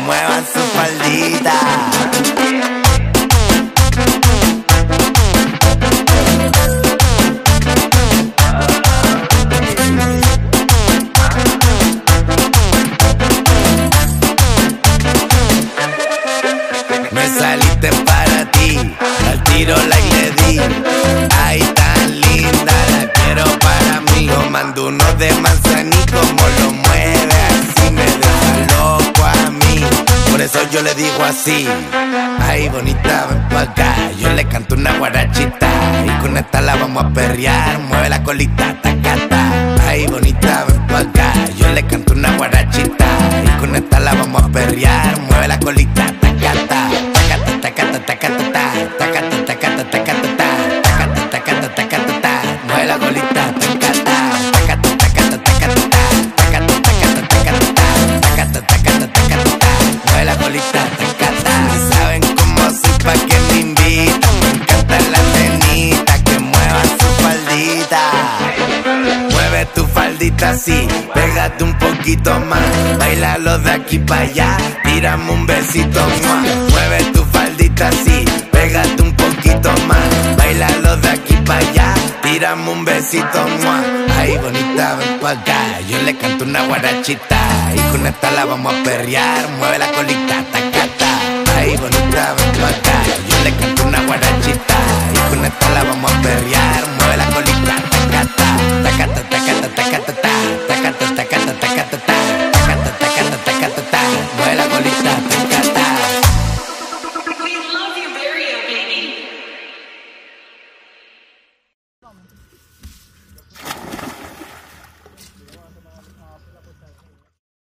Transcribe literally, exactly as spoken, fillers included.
muevan su faldita. Me saliste para ti, al tiro like le di. Ay, tan linda, la quiero para mí. Tomando uno de manzaní, como lo mueve así, me deja loco a mí. Por eso yo le digo así: ay, bonita, ven pa' acá. Yo le canto una guarachita y con esta la vamos a perrear. Mueve la colita, tacata. Ay, bonita, ven pa' acá. Yo le canto una guarachita y con esta la vamos a perrear. Mueve la colita, tacata. Tacata, tacata, tacata, tacata, tacata, tacata, tacata, tacata, tacata. Mueve la colita, tacata. Tacata, tacata, tacata, tacata, tacata, tacata, tacata, tacata. Mueve la colita, tacata. Saben cómo soy pa' que me invitan. Me encanta la nenita que mueva su faldita. Mueve tu faldita así, pégate un poquito más. Bailalo de aquí para allá, tírame un besito más. Mueve tu faldita así, pégate un poquito más. Bailalo de aquí para allá, tírame un besito más. Ay, bonita, ven pa' acá. Yo le canto una guarachita y con esta la vamos a perrear. Mueve la colita, taca.